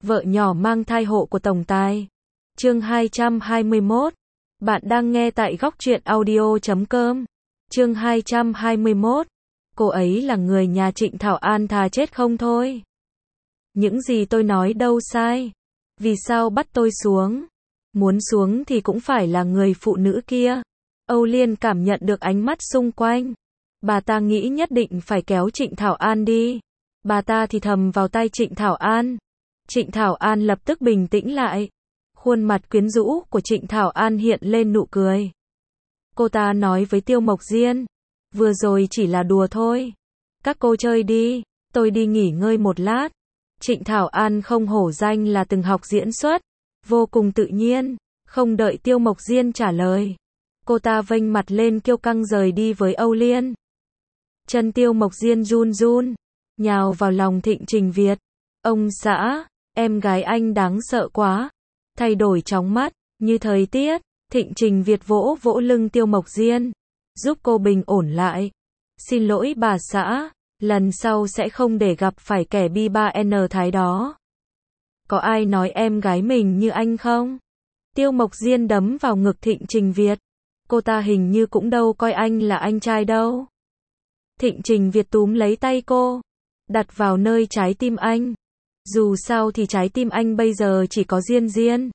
Vợ nhỏ mang thai hộ của tổng tài. Chương 221. Bạn đang nghe tại góc truyện audio.com. Chương 221. Cô ấy là người nhà Trịnh Thảo An, thà chết không thôi. Những gì tôi nói đâu sai. Vì sao bắt tôi xuống? Muốn xuống thì cũng phải là người phụ nữ kia. Âu Liên cảm nhận được ánh mắt xung quanh. Bà ta nghĩ nhất định phải kéo Trịnh Thảo An đi. Bà ta thì thầm vào tai Trịnh Thảo An. Trịnh Thảo An lập tức bình tĩnh lại. Khuôn mặt quyến rũ của Trịnh Thảo An hiện lên nụ cười. Cô ta nói với Tiêu Mộc Diên. Vừa rồi chỉ là đùa thôi. Các cô chơi đi, tôi đi nghỉ ngơi một lát. Trịnh Thảo An không hổ danh là từng học diễn xuất. Vô cùng tự nhiên, không đợi Tiêu Mộc Diên trả lời. Cô ta vênh mặt lên kiêu căng rời đi với Âu Liên. Chân Tiêu Mộc Diên run run, nhào vào lòng Thịnh Trình Việt. Ông xã, em gái anh đáng sợ quá. Thay đổi chóng mắt, như thời tiết. Thịnh Trình Việt vỗ vỗ lưng Tiêu Mộc Diên, giúp cô bình ổn lại. Xin lỗi bà xã, lần sau sẽ không để gặp phải kẻ bi ba N thái đó. Có ai nói em gái mình như anh không? Tiêu Mộc Diên đấm vào ngực Thịnh Trình Việt. Cô ta hình như cũng đâu coi anh là anh trai đâu. Thịnh Trình Việt túm lấy tay cô, đặt vào nơi trái tim anh. Dù sao thì trái tim anh bây giờ chỉ có Diên Diên.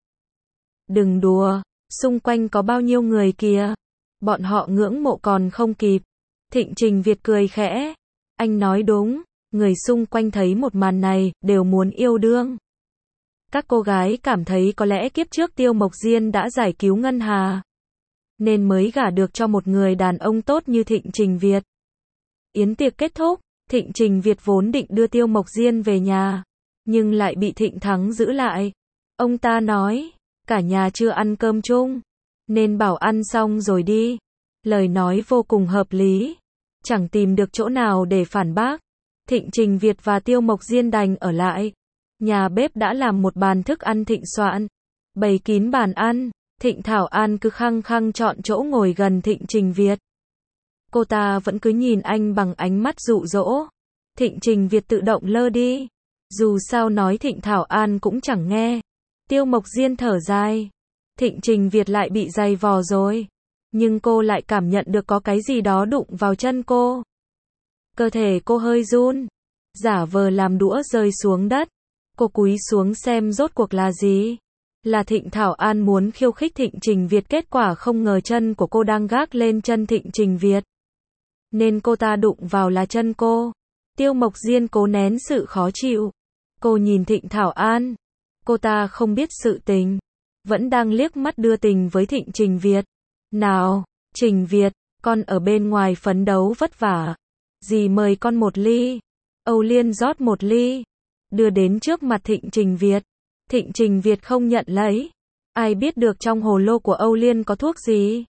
Đừng đùa, xung quanh có bao nhiêu người kìa. Bọn họ ngưỡng mộ còn không kịp. Thịnh Trình Việt cười khẽ. Anh nói đúng, người xung quanh thấy một màn này, đều muốn yêu đương. Các cô gái cảm thấy có lẽ kiếp trước Tiêu Mộc Diên đã giải cứu Ngân Hà, nên mới gả được cho một người đàn ông tốt như Thịnh Trình Việt. Yến tiệc kết thúc, Thịnh Trình Việt vốn định đưa Tiêu Mộc Diên về nhà, nhưng lại bị Thịnh Thắng giữ lại. Ông ta nói, cả nhà chưa ăn cơm chung, nên bảo ăn xong rồi đi. Lời nói vô cùng hợp lý, chẳng tìm được chỗ nào để phản bác. Thịnh Trình Việt và Tiêu Mộc Diên đành ở lại. Nhà bếp đã làm một bàn thức ăn thịnh soạn, bày kín bàn ăn. Thịnh Thảo An cứ khăng khăng chọn chỗ ngồi gần Thịnh Trình Việt. Cô ta vẫn cứ nhìn anh bằng ánh mắt dụ dỗ. Thịnh Trình Việt tự động lơ đi. Dù sao nói Thịnh Thảo An cũng chẳng nghe. Tiêu Mộc Diên thở dài. Thịnh Trình Việt lại bị giày vò rồi. Nhưng cô lại cảm nhận được có cái gì đó đụng vào chân cô. Cơ thể cô hơi run. Giả vờ làm đũa rơi xuống đất. Cô cúi xuống xem rốt cuộc là gì. Là Thịnh Thảo An muốn khiêu khích Thịnh Trình Việt, kết quả không ngờ chân của cô đang gác lên chân Thịnh Trình Việt, nên cô ta đụng vào là chân cô. Tiêu Mộc Diên cố nén sự khó chịu. Cô nhìn Thịnh Thảo An. Cô ta không biết sự tình, vẫn đang liếc mắt đưa tình với Thịnh Trình Việt. Nào, Trình Việt, con ở bên ngoài phấn đấu vất vả. Dì mời con một ly. Âu Liên rót một ly, đưa đến trước mặt Thịnh Trình Việt. Thịnh Trình Việt không nhận lấy. Ai biết được trong hồ lô của Âu Liên có thuốc gì.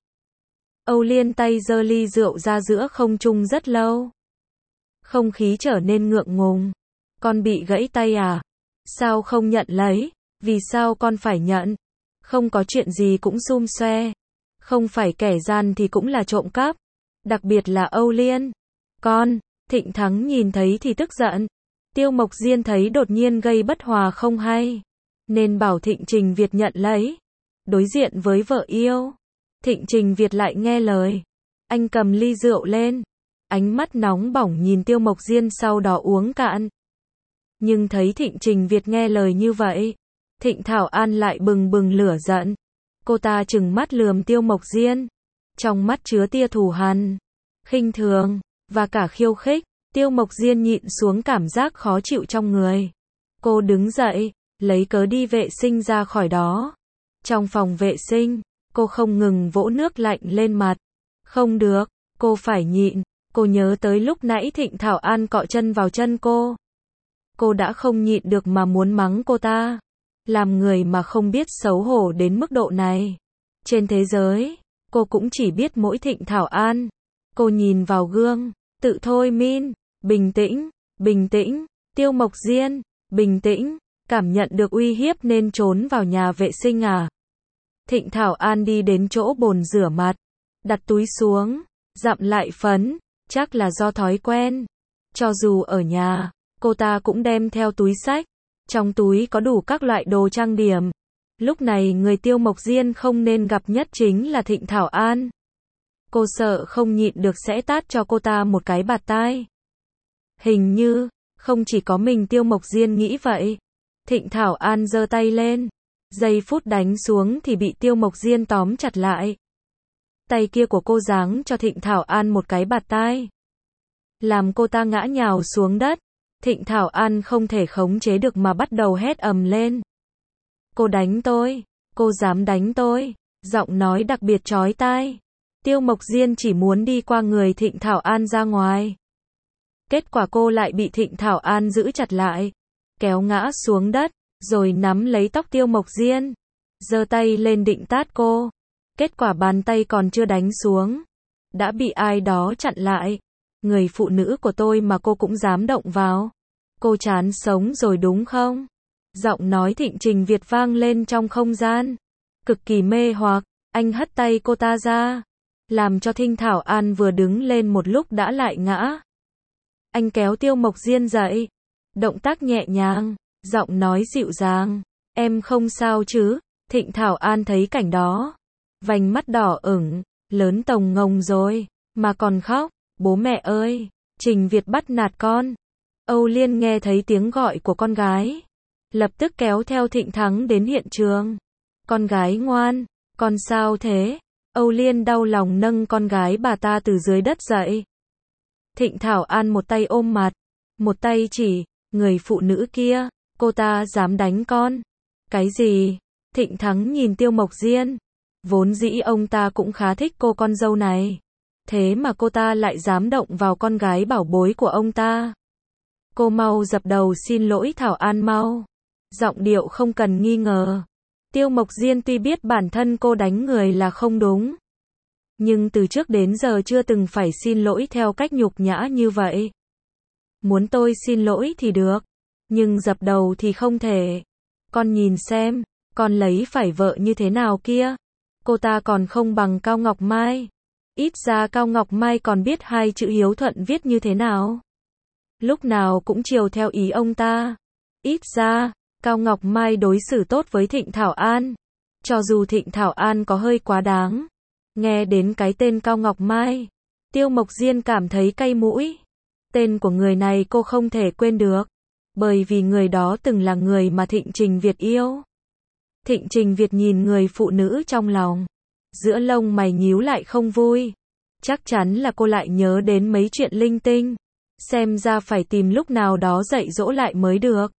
Âu Liên tay giơ ly rượu ra giữa không trung rất lâu. Không khí trở nên ngượng ngùng. Con bị gãy tay à? Sao không nhận lấy? Vì sao con phải nhận? Không có chuyện gì cũng xum xoe. Không phải kẻ gian thì cũng là trộm cắp. Đặc biệt là Âu Liên. Con, Thịnh Thắng nhìn thấy thì tức giận. Tiêu Mộc Diên thấy đột nhiên gây bất hòa không hay, nên bảo Thịnh Trình Việt nhận lấy. Đối diện với vợ yêu, Thịnh Trình Việt lại nghe lời. Anh cầm ly rượu lên, ánh mắt nóng bỏng nhìn Tiêu Mộc Diên, sau đó uống cạn. Nhưng thấy Thịnh Trình Việt nghe lời như vậy, Thịnh Thảo An lại bừng bừng lửa giận. Cô ta trừng mắt lườm Tiêu Mộc Diên, trong mắt chứa tia thù hằn, khinh thường, và cả khiêu khích. Tiêu Mộc Diên nhịn xuống cảm giác khó chịu trong người. Cô đứng dậy, lấy cớ đi vệ sinh ra khỏi đó. Trong phòng vệ sinh, cô không ngừng vỗ nước lạnh lên mặt. Không được, cô phải nhịn. Cô nhớ tới lúc nãy Thịnh Thảo An cọ chân vào chân cô. Cô đã không nhịn được mà muốn mắng cô ta. Làm người mà không biết xấu hổ đến mức độ này. Trên thế giới, cô cũng chỉ biết mỗi Thịnh Thảo An. Cô nhìn vào gương, tự thôi min. Bình tĩnh, bình tĩnh. Tiêu Mộc Diên, bình tĩnh. Cảm nhận được uy hiếp nên trốn vào nhà vệ sinh à? Thịnh Thảo An đi đến chỗ bồn rửa mặt, đặt túi xuống, dặm lại phấn. Chắc là do thói quen. Cho dù ở nhà, cô ta cũng đem theo túi xách. Trong túi có đủ các loại đồ trang điểm. Lúc này người Tiêu Mộc Diên không nên gặp nhất chính là Thịnh Thảo An. Cô sợ không nhịn được sẽ tát cho cô ta một cái bạt tai. Hình như, không chỉ có mình Tiêu Mộc Diên nghĩ vậy. Thịnh Thảo An giơ tay lên. Giây phút đánh xuống thì bị Tiêu Mộc Diên tóm chặt lại. Tay kia của cô giáng cho Thịnh Thảo An một cái bạt tai. Làm cô ta ngã nhào xuống đất. Thịnh Thảo An không thể khống chế được mà bắt đầu hét ầm lên. Cô đánh tôi, cô dám đánh tôi, giọng nói đặc biệt chói tai. Tiêu Mộc Diên chỉ muốn đi qua người Thịnh Thảo An ra ngoài. Kết quả cô lại bị Thịnh Thảo An giữ chặt lại, kéo ngã xuống đất, rồi nắm lấy tóc Tiêu Mộc Diên, giơ tay lên định tát cô. Kết quả bàn tay còn chưa đánh xuống, đã bị ai đó chặn lại. Người phụ nữ của tôi mà cô cũng dám động vào. Cô chán sống rồi đúng không? Giọng nói Thịnh Trình Việt vang lên trong không gian. Cực kỳ mê hoặc, anh hất tay cô ta ra. Làm cho Thịnh Thảo An vừa đứng lên một lúc đã lại ngã. Anh kéo Tiêu Mộc Diên dậy. Động tác nhẹ nhàng, giọng nói dịu dàng. Em không sao chứ? Thịnh Thảo An thấy cảnh đó. Vành mắt đỏ ửng, lớn tồng ngồng rồi, mà còn khóc. Bố mẹ ơi, Trình Việt bắt nạt con. Âu Liên nghe thấy tiếng gọi của con gái. Lập tức kéo theo Thịnh Thắng đến hiện trường. Con gái ngoan, con sao thế? Âu Liên đau lòng nâng con gái bà ta từ dưới đất dậy. Thịnh Thảo An một tay ôm mặt, một tay chỉ, người phụ nữ kia, cô ta dám đánh con. Cái gì? Thịnh Thắng nhìn Tiêu Mộc Diên. Vốn dĩ ông ta cũng khá thích cô con dâu này. Thế mà cô ta lại dám động vào con gái bảo bối của ông ta. Cô mau dập đầu xin lỗi Thảo An mau. Giọng điệu không cần nghi ngờ. Tiêu Mộc Diên tuy biết bản thân cô đánh người là không đúng, nhưng từ trước đến giờ chưa từng phải xin lỗi theo cách nhục nhã như vậy. Muốn tôi xin lỗi thì được, nhưng dập đầu thì không thể. Con nhìn xem, con lấy phải vợ như thế nào kia. Cô ta còn không bằng Cao Ngọc Mai. Ít ra Cao Ngọc Mai còn biết hai chữ hiếu thuận viết như thế nào. Lúc nào cũng chiều theo ý ông ta. Ít ra, Cao Ngọc Mai đối xử tốt với Thịnh Thảo An. Cho dù Thịnh Thảo An có hơi quá đáng. Nghe đến cái tên Cao Ngọc Mai, Tiêu Mộc Diên cảm thấy cay mũi. Tên của người này cô không thể quên được. Bởi vì người đó từng là người mà Thịnh Trình Việt yêu. Thịnh Trình Việt nhìn người phụ nữ trong lòng. Giữa lông mày nhíu lại không vui. Chắc chắn là cô lại nhớ đến mấy chuyện linh tinh. Xem ra phải tìm lúc nào đó dạy dỗ lại mới được.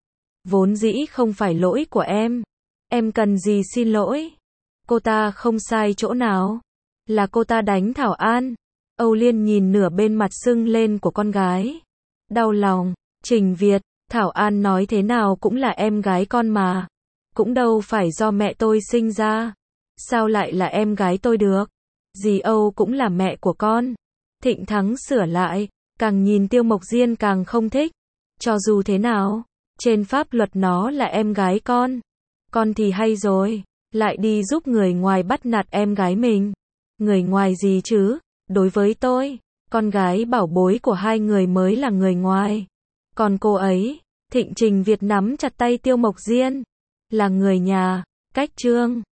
Vốn dĩ không phải lỗi của em. Em cần gì xin lỗi. Cô ta không sai chỗ nào. Là cô ta đánh Thảo An. Âu Liên nhìn nửa bên mặt sưng lên của con gái. Đau lòng. Trình Việt, Thảo An nói thế nào cũng là em gái con mà. Cũng đâu phải do mẹ tôi sinh ra. Sao lại là em gái tôi được? Dì Âu cũng là mẹ của con. Thịnh Thắng sửa lại. Càng nhìn Tiêu Mộc Diên càng không thích. Cho dù thế nào, trên pháp luật nó là em gái con. Con thì hay rồi, lại đi giúp người ngoài bắt nạt em gái mình. Người ngoài gì chứ? Đối với tôi, con gái bảo bối của hai người mới là người ngoài. Còn cô ấy, Thịnh Trình Việt nắm chặt tay Tiêu Mộc Diên, là người nhà, cách trương.